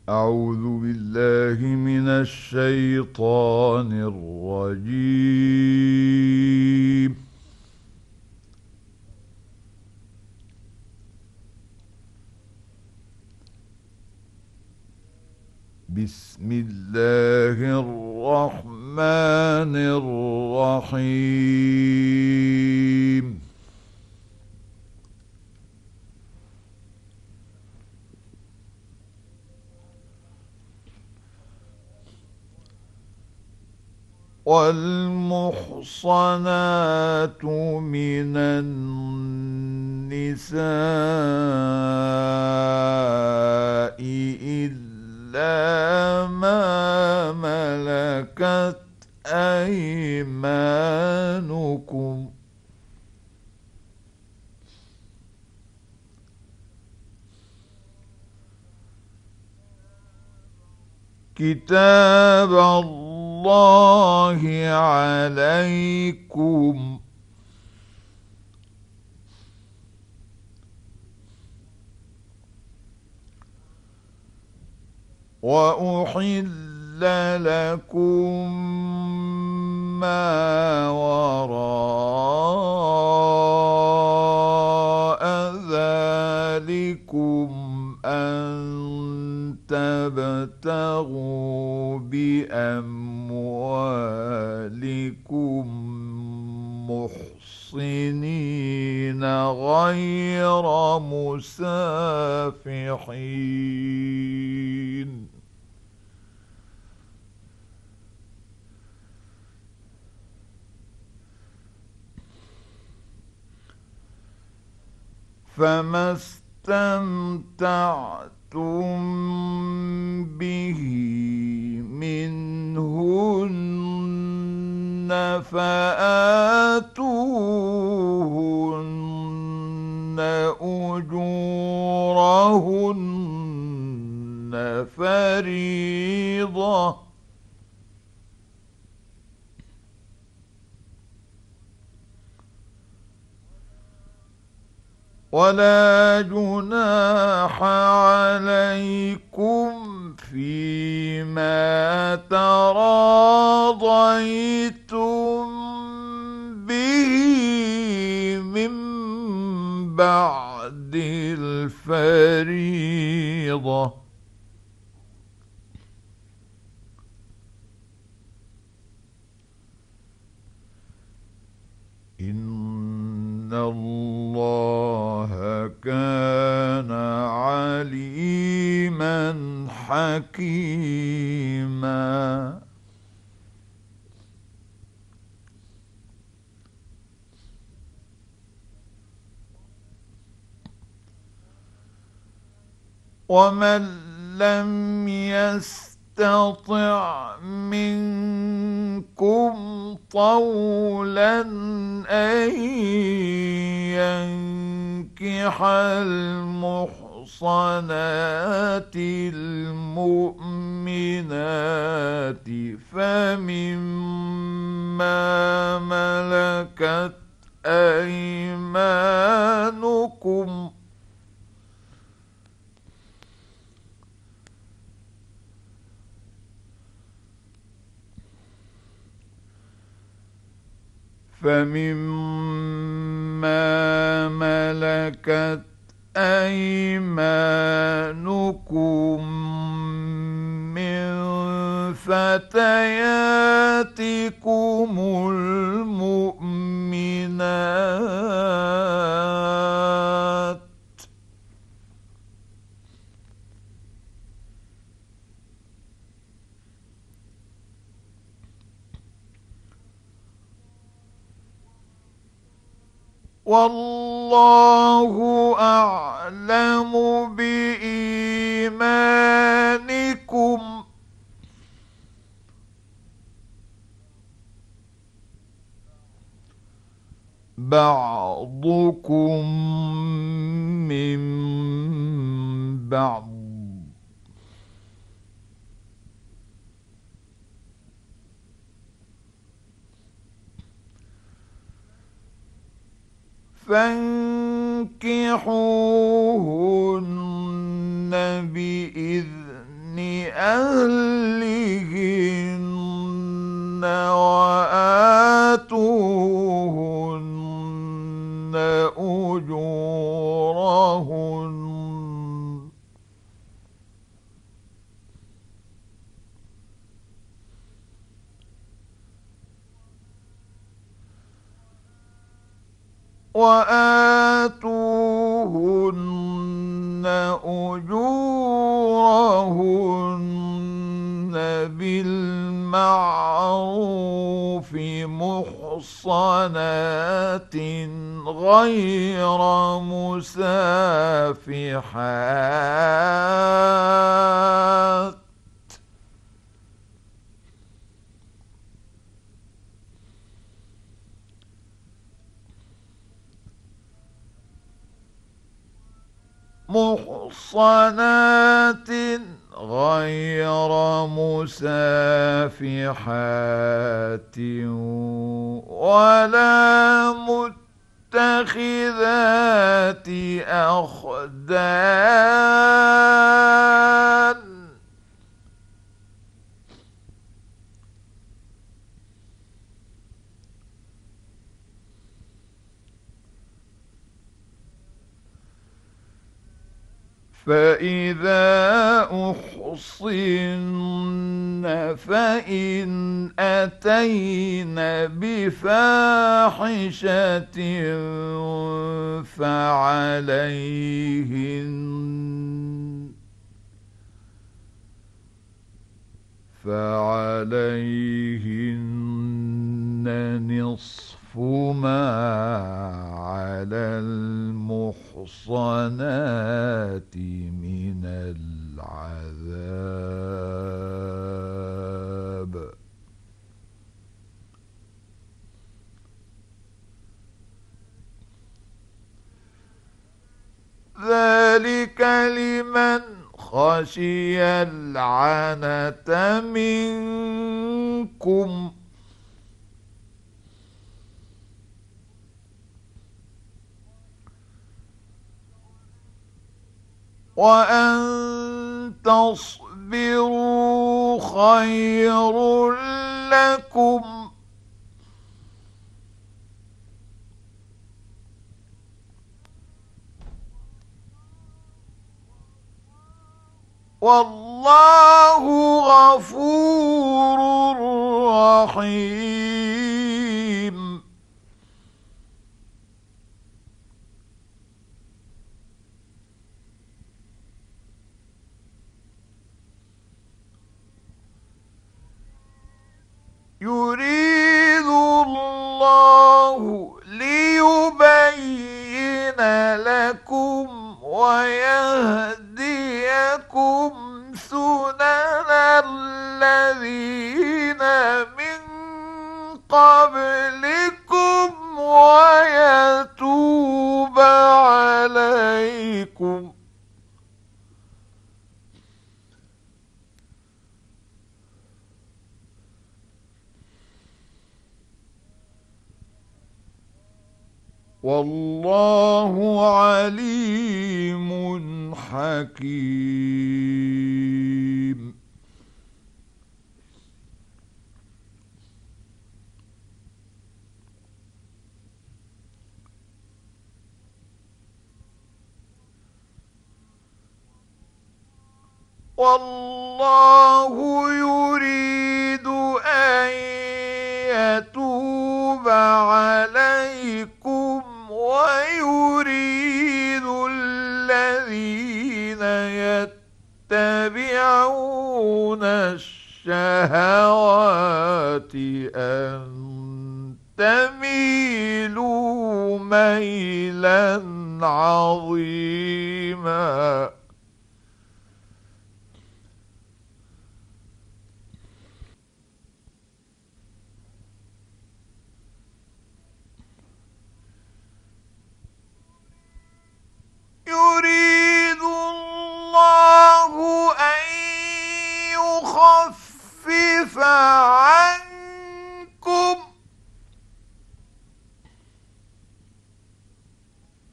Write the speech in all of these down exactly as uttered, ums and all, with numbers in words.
أعوذ بالله من الشيطان الرجيم. بسم الله الرحمن الرحيم. والمحصنات من النساء إلا ما ملكت أيمانكم كتاب الله عليكم. وأحل لكم ما وراء ذلكم أن تبتغوا بأموالكم محصنين غير مسافحين. فما استمتعتم به منهن فآتوهن أجورهن فريضة. ولا جناح عليكم فيما تراضيتم به من بعد الفريضة. إن الله كان عليما حكيما. ومن لم يستطع منكم طولا أن ينكح المحصنات المؤمنات فمما ملكت أيمانكم فمما ملكت أيمانكم من فتياتكم المؤمنات والله أعلم بإيمانكم بعضكم من بعض. فانكحوهن بإذن أهلهن وآتوهن أجورهن وآتوهن أجورهن بالمعروف محصنات غير مسافحات محصنات غير مسافحات ولا متخذات أخدان فإذا أحصن فإن أتين بفاحشة فعليهن فعليهن نصف ما على المحصنات من العذاب ذلك لمن خشي العنة منكم وأن تصبروا خير لكم والله غفور رحيم يريد الله ليبين لكم ويهديكم سنن الذين من قبلكم ويتوب عليكم والله عليم حكيم والله يريد أن يتوب عليكم ويريد الذين يتبعون الشهوات أن تميلوا ميلا عظيما يريد الله أن يخفف عنكم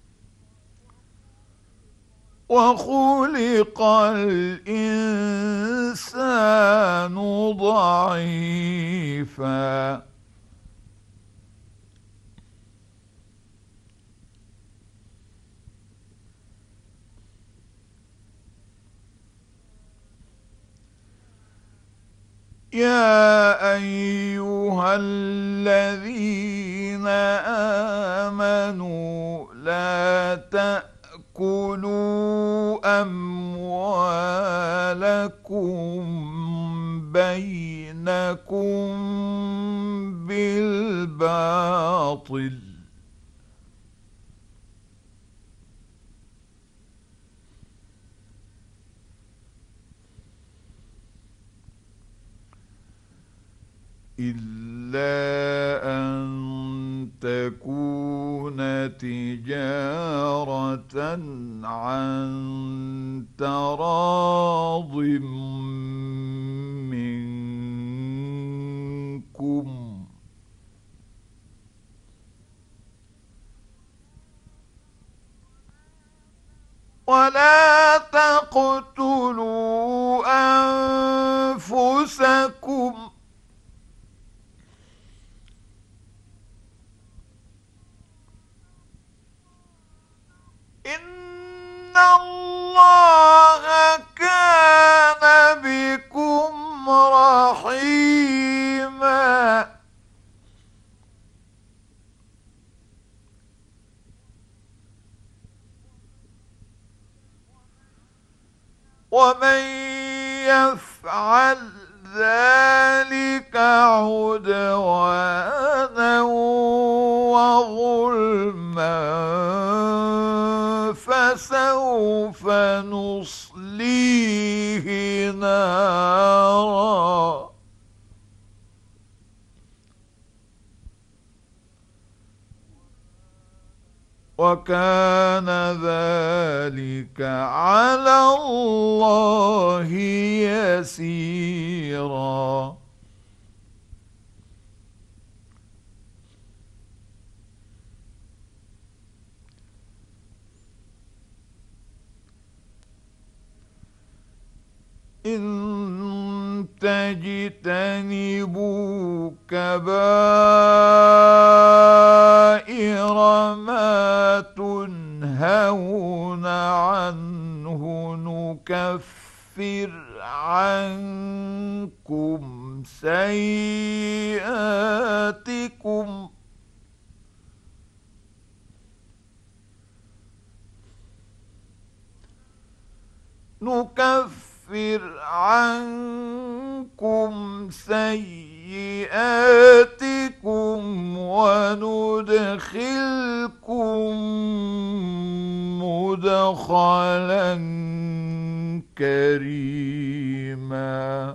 وخلق الإنسان الإنسان ضعيفا يا أيها الذين آمنوا لا تأكلوا أموالكم بينكم بالباطل إلا أن تكون تجارة عن تراض منكم ولا تقتلوا أنفسكم إن الله كان بكم رحيما ومن يفعل ذلك عدوانا وظلما فسوف نصليه نارا وكان ذلك على الله يسيرا إن تجتنبوا كبائر ما تنهون عنه نكفر عنكم سيئاتكم نكفر نكفر عنكم سيئاتكم وندخلكم مدخلا كريما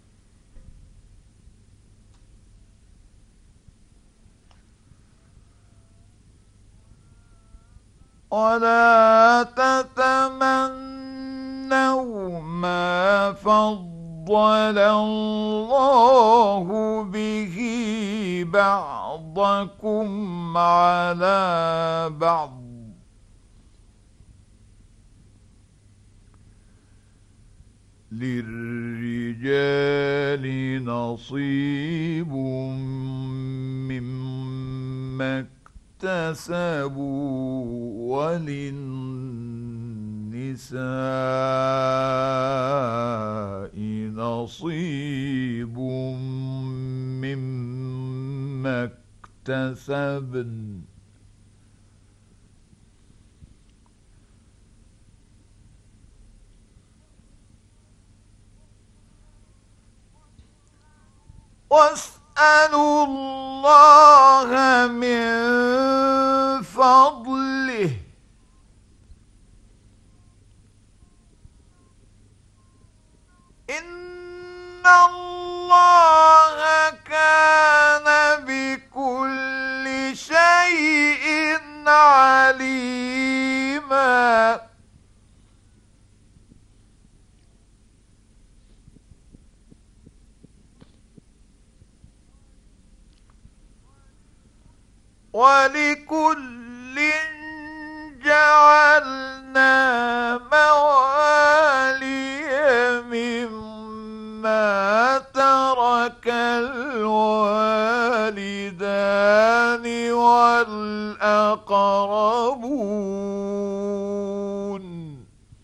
ولا تتمنوا ما فضل الله به بعضكم على بعض للرجال نصيب مما اكتسبوا وللنساء نصيب مما اكتسبن واسألوا الله من فضله إن الله كان بكل شيء عليما ولكل جعلنا موالي مما يشربون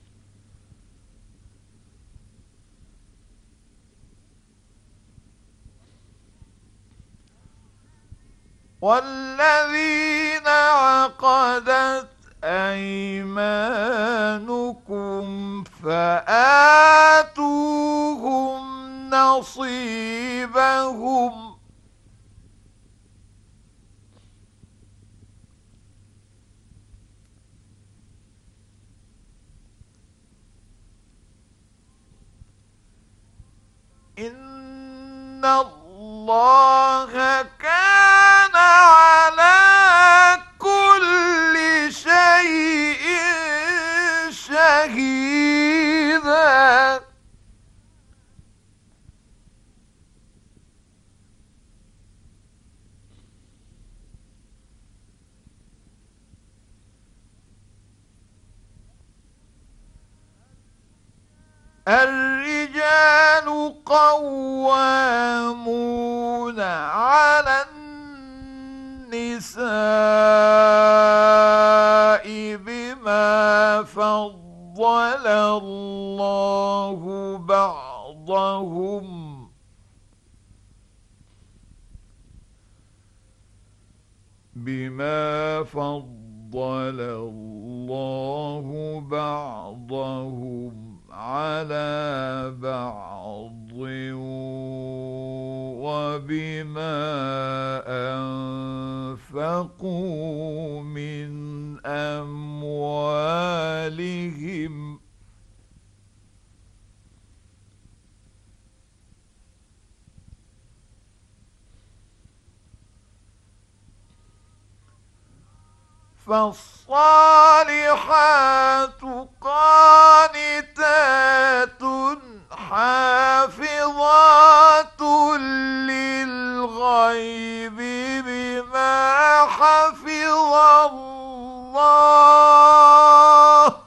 والذين عقدت أيمانكم فآتوهم نصيبهم إن الله كان على كل شيء شهيدا الرجال قوامون على النساء بما فضل الله بعضهم بما فضل الله بعضهم على بعض وبما أنفقوا من أموالهم فالصالحات قانتات حافظات للغيب بما حفظ الله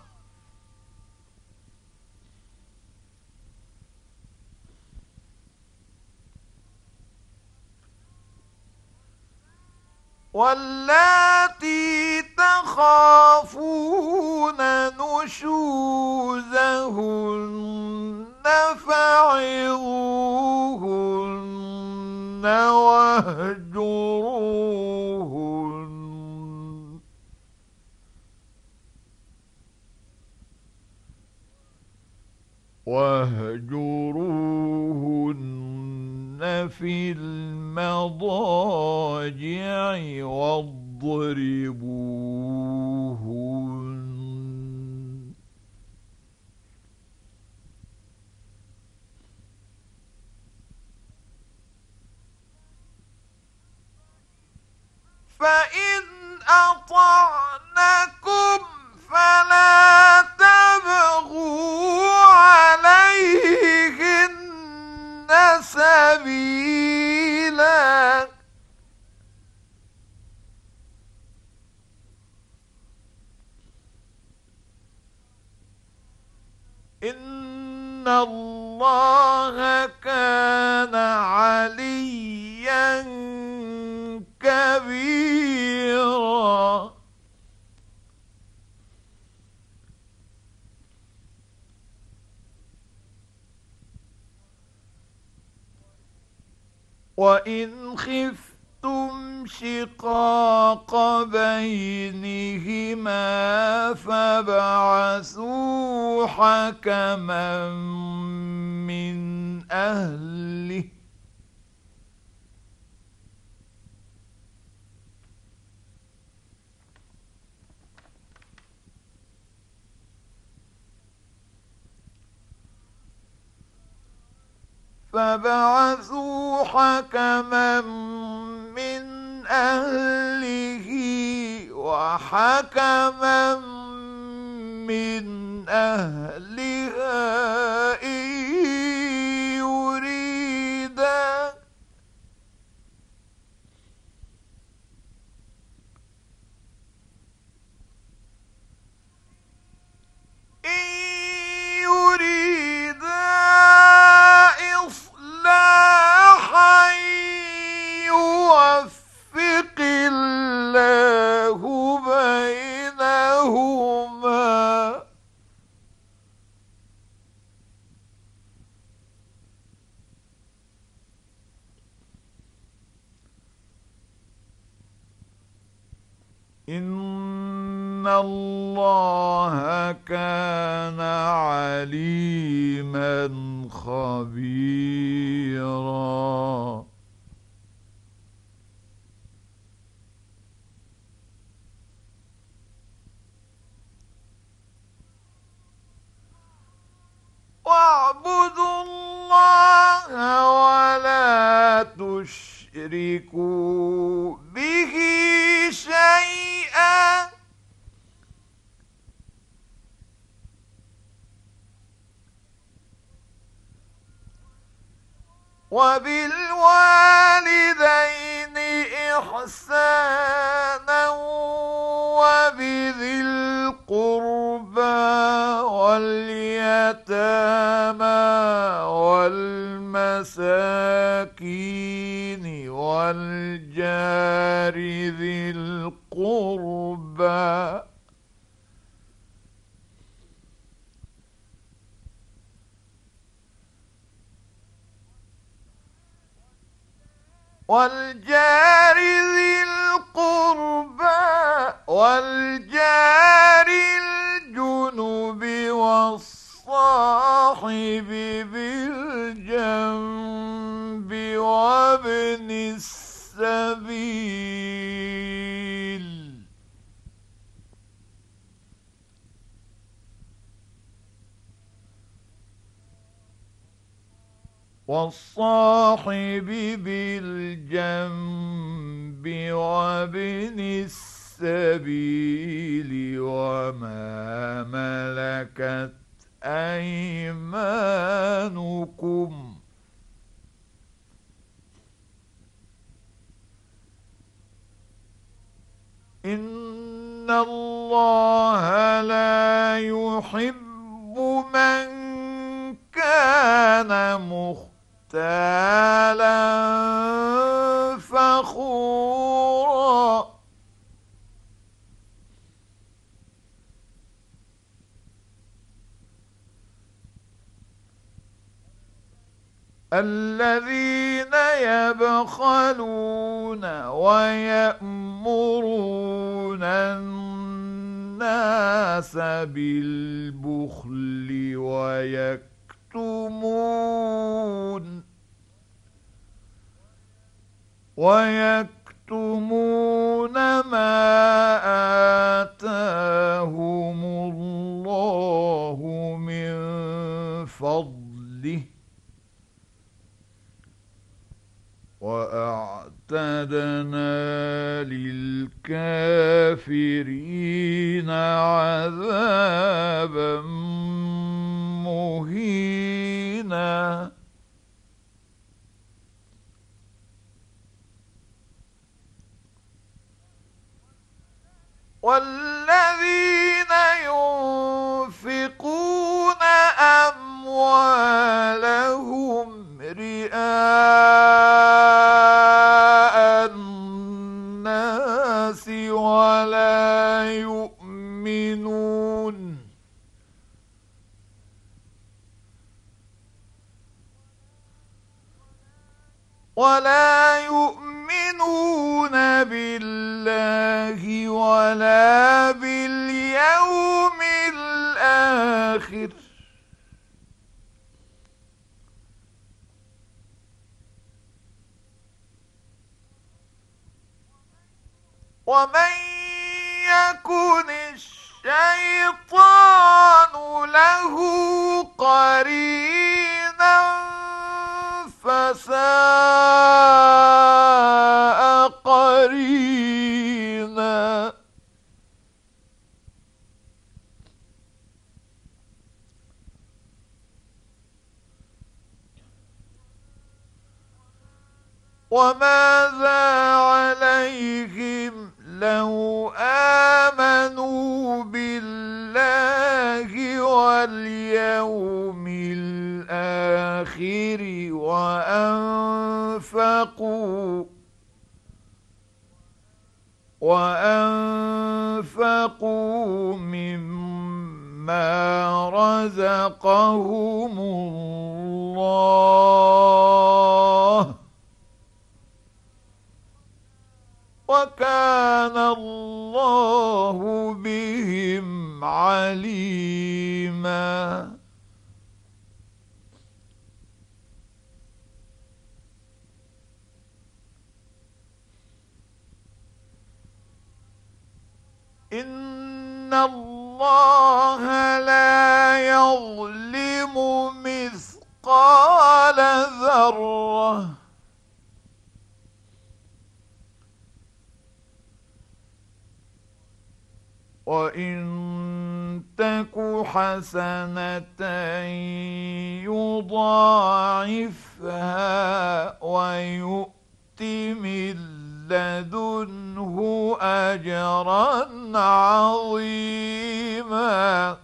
واللاتي تخافون نشوزهن فعظوهن واهجروهن واهجروهن في المضاجع واضربوهن فإن أطعنكم فلا تبغوا عليهن سبيلا إن الله كان عليا كبيرا وإن خفتم شقاق بينهما فابعثوا حكما من أهله فبعثوا حكما من أهله وحكما من أهلها إن يريدا إن يريدا إصلاحا يوفق الله بينهما إن الله كان عليما خبيرا. واعبدوا الله ولا تشركوا به شيئا وبالوالدين إحسانا وبذي القربى واليتامى والمساكين والجار ذي القربى والجار ذي القربى والجار الجنب والصاحب بالجنب وابن السبيل والصاحب بالجنب وابن السبيل وما ملكت أيمانكم إن الله لا يحب من كان مختالا فخورا. الذين يبخلون ويأمرون الناس بالبخل ويكتمون ويكتمون ما آتاهم الله من فضله وأعتدنا للكافرين عذابا مهينا. والذين ينفقون أموالهم رئاء الناس ولا يؤمنون ولا يؤمنون بالله ولا باليوم الآخر ومن يكن الشيطان له قرينا فساء قرينا. وماذا عليهم لو آمنوا بالله واليوم الآخر وأنفقوا وأنفقوا مما رزقهم الله وكان الله إن الله لا يظلم مثقال ذرة وإن تك حسنة يضاعفها ويؤت من لدنه أجرا عظيما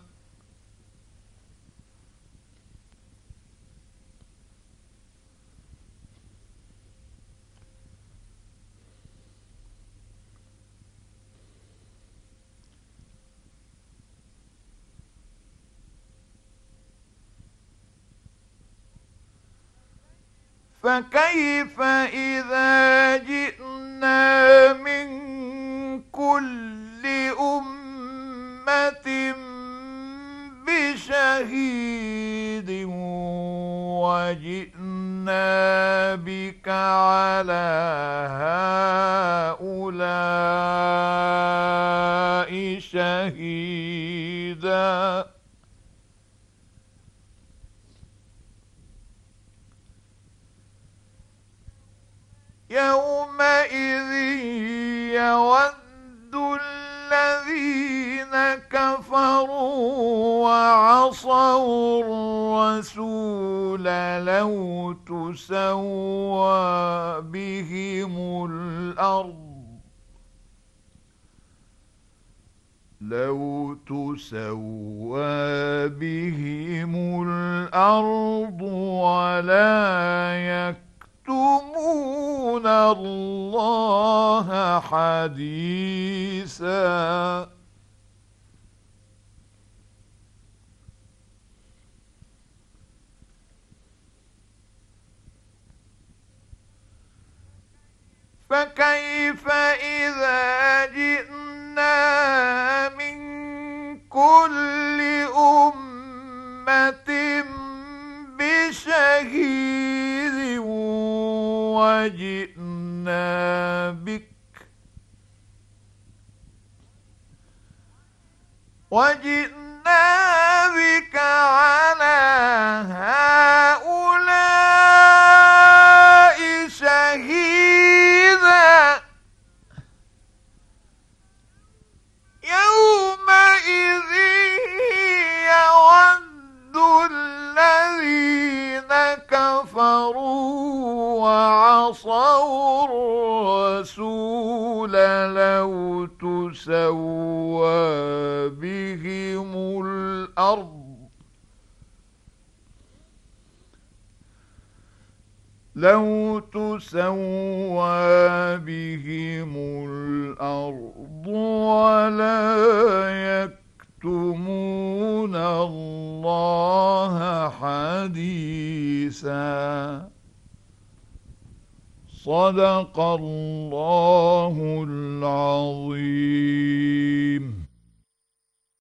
فكيف إذا جئنا من كل أمة بشهيد وجئنا بك على هؤلاء شهيدا يومئذ يود الذين كفروا وعصوا الرسول لو تسوى بهم الأرض لو تسوى بهم الأرض ولا يكتمون الله حديثا فكيف إذا جئنا من كل أمة بشهيد وجئنا بك وجئنا بك على هؤلاء شهيدا يومئذ يود الذين كفروا وعصوا الرسول لو تسوى بهم الأرض لو تسوى بهم الأرض ولا يكتمون الله حديثا صدق الله العظيم.